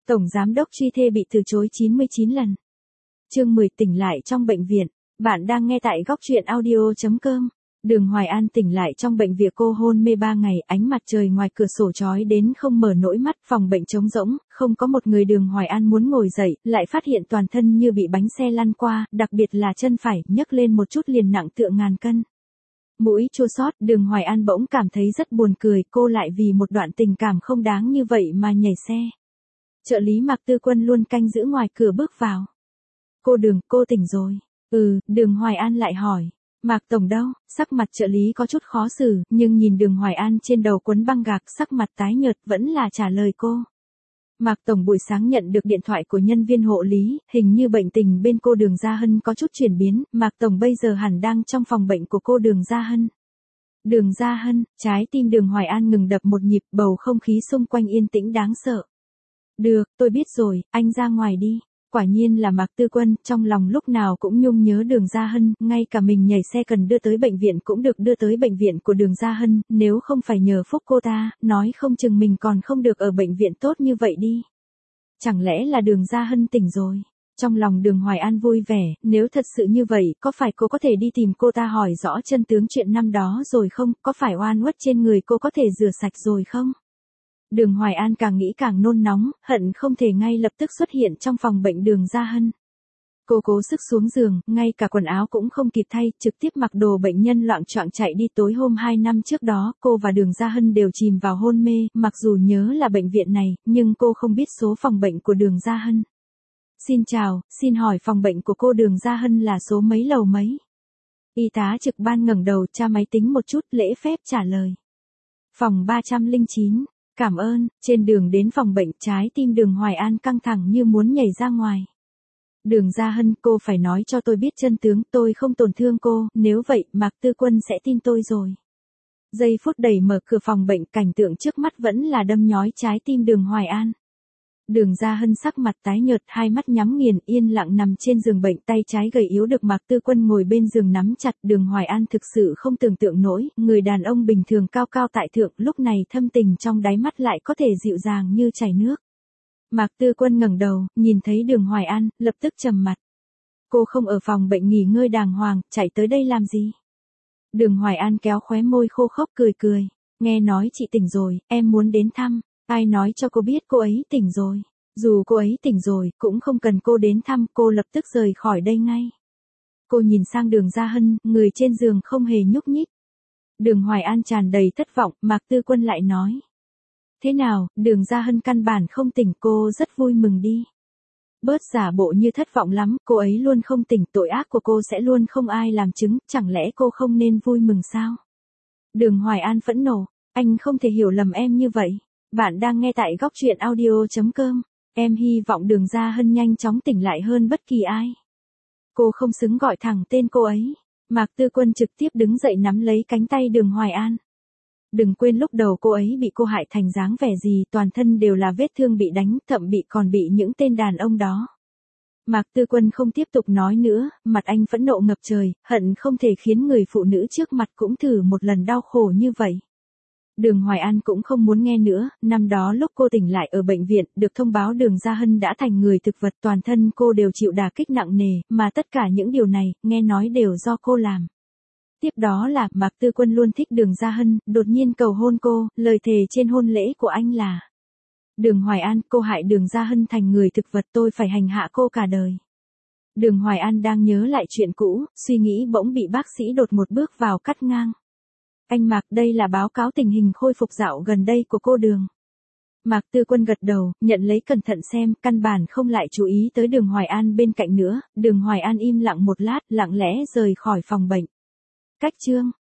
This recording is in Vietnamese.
Tổng giám đốc truy thê bị từ chối 99 lần. Chương 10 tỉnh lại trong bệnh viện. Bạn đang nghe tại góc truyện audio.com. Đường Hoài An tỉnh lại trong bệnh viện, cô hôn mê 3 ngày, ánh mặt trời ngoài cửa sổ chói đến không mở nổi mắt, phòng bệnh trống rỗng, không có một người. Đường Hoài An muốn ngồi dậy, lại phát hiện toàn thân như bị bánh xe lăn qua, đặc biệt là chân phải, nhấc lên một chút liền nặng tựa ngàn cân. Mũi chua xót, Đường Hoài An bỗng cảm thấy rất buồn cười, cô lại vì một đoạn tình cảm không đáng như vậy mà nhảy xe. Trợ lý Mạc Tư Quân luôn canh giữ ngoài cửa bước vào. Cô tỉnh rồi. Đường Hoài An lại hỏi. Mạc Tổng đâu? Sắc mặt trợ lý có chút khó xử, nhưng nhìn Đường Hoài An trên đầu quấn băng gạc, sắc mặt tái nhợt, vẫn là trả lời cô. Mạc Tổng buổi sáng nhận được điện thoại của nhân viên hộ lý, hình như bệnh tình bên cô Đường Gia Hân có chút chuyển biến, Mạc Tổng bây giờ hẳn đang trong phòng bệnh của cô Đường Gia Hân. Đường Gia Hân, trái tim Đường Hoài An ngừng đập một nhịp, bầu không khí xung quanh yên tĩnh đáng sợ. Được, tôi biết rồi, anh ra ngoài đi. Quả nhiên là Mạc Tư Quân, trong lòng lúc nào cũng nhung nhớ Đường Gia Hân, ngay cả mình nhảy xe cần đưa tới bệnh viện cũng được đưa tới bệnh viện của Đường Gia Hân, nếu không phải nhờ phúc cô ta, nói không chừng mình còn không được ở bệnh viện tốt như vậy đi. Chẳng lẽ là Đường Gia Hân tỉnh rồi? Trong lòng Đường Hoài An vui vẻ, nếu thật sự như vậy, có phải cô có thể đi tìm cô ta hỏi rõ chân tướng chuyện năm đó rồi không? Có phải oan uất trên người cô có thể rửa sạch rồi không? Đường Hoài An càng nghĩ càng nôn nóng, hận không thể ngay lập tức xuất hiện trong phòng bệnh Đường Gia Hân. Cô cố sức xuống giường, ngay cả quần áo cũng không kịp thay, trực tiếp mặc đồ bệnh nhân loạng choạng chạy đi. Tối hôm 2 năm trước đó, cô và Đường Gia Hân đều chìm vào hôn mê, mặc dù nhớ là bệnh viện này, nhưng cô không biết số phòng bệnh của Đường Gia Hân. Xin chào, xin hỏi phòng bệnh của cô Đường Gia Hân là số mấy lầu mấy? Y tá trực ban ngẩng đầu tra máy tính một chút, lễ phép trả lời. Phòng 309. Cảm ơn. Trên đường đến phòng bệnh, trái tim Đường Hoài An căng thẳng như muốn nhảy ra ngoài. Đường Gia Hân, cô phải nói cho tôi biết chân tướng, tôi không tổn thương cô, nếu vậy, Mạc Tư Quân sẽ tin tôi rồi. Giây phút đẩy mở cửa phòng bệnh, cảnh tượng trước mắt vẫn là đâm nhói trái tim Đường Hoài An. Đường Gia Hân sắc mặt tái nhợt, hai mắt nhắm nghiền, yên lặng nằm trên giường bệnh, tay trái gầy yếu được Mạc Tư Quân ngồi bên giường nắm chặt. Đường Hoài An thực sự không tưởng tượng nổi, người đàn ông bình thường cao cao tại thượng, lúc này thâm tình trong đáy mắt lại có thể dịu dàng như chảy nước. Mạc Tư Quân ngẩng đầu, nhìn thấy Đường Hoài An, lập tức trầm mặt. Cô không ở phòng bệnh nghỉ ngơi đàng hoàng, chạy tới đây làm gì? Đường Hoài An kéo khóe môi khô khốc cười. Nghe nói chị tỉnh rồi, em muốn đến thăm. Ai nói cho cô biết cô ấy tỉnh rồi? Dù cô ấy tỉnh rồi, cũng không cần cô đến thăm, cô lập tức rời khỏi đây ngay. Cô nhìn sang Đường Gia Hân, người trên giường không hề nhúc nhích. Đường Hoài An tràn đầy thất vọng, Mạc Tư Quân lại nói. Thế nào, Đường Gia Hân căn bản không tỉnh, cô rất vui mừng đi. Bớt giả bộ như thất vọng lắm, cô ấy luôn không tỉnh, tội ác của cô sẽ luôn không ai làm chứng, chẳng lẽ cô không nên vui mừng sao? Đường Hoài An phẫn nộ, anh không thể hiểu lầm em như vậy. Bạn đang nghe tại góc truyện audio.com. Em hy vọng Đường Gia Hân nhanh chóng tỉnh lại hơn bất kỳ ai. Cô không xứng gọi thẳng tên cô ấy. Mạc Tư Quân trực tiếp đứng dậy nắm lấy cánh tay Đường Hoài An. Đừng quên lúc đầu cô ấy bị cô hại thành dáng vẻ gì, toàn thân đều là vết thương bị đánh, thậm còn bị những tên đàn ông đó. Mạc Tư Quân không tiếp tục nói nữa, mặt anh phẫn nộ ngập trời, hận không thể khiến người phụ nữ trước mặt cũng thử một lần đau khổ như vậy. Đường Hoài An cũng không muốn nghe nữa, năm đó lúc cô tỉnh lại ở bệnh viện, được thông báo Đường Gia Hân đã thành người thực vật, toàn thân cô đều chịu đả kích nặng nề, mà tất cả những điều này, nghe nói đều do cô làm. Tiếp đó là, Mạc Tư Quân luôn thích Đường Gia Hân, đột nhiên cầu hôn cô, lời thề trên hôn lễ của anh là: Đường Hoài An, cô hại Đường Gia Hân thành người thực vật, tôi phải hành hạ cô cả đời. Đường Hoài An đang nhớ lại chuyện cũ, suy nghĩ bỗng bị bác sĩ đột một bước vào cắt ngang. Anh Mạc, đây là báo cáo tình hình khôi phục dạo gần đây của cô Đường. Mạc Tư Quân gật đầu, nhận lấy cẩn thận xem, căn bản không lại chú ý tới Đường Hoài An bên cạnh nữa. Đường Hoài An im lặng một lát, lặng lẽ rời khỏi phòng bệnh. Cách chương.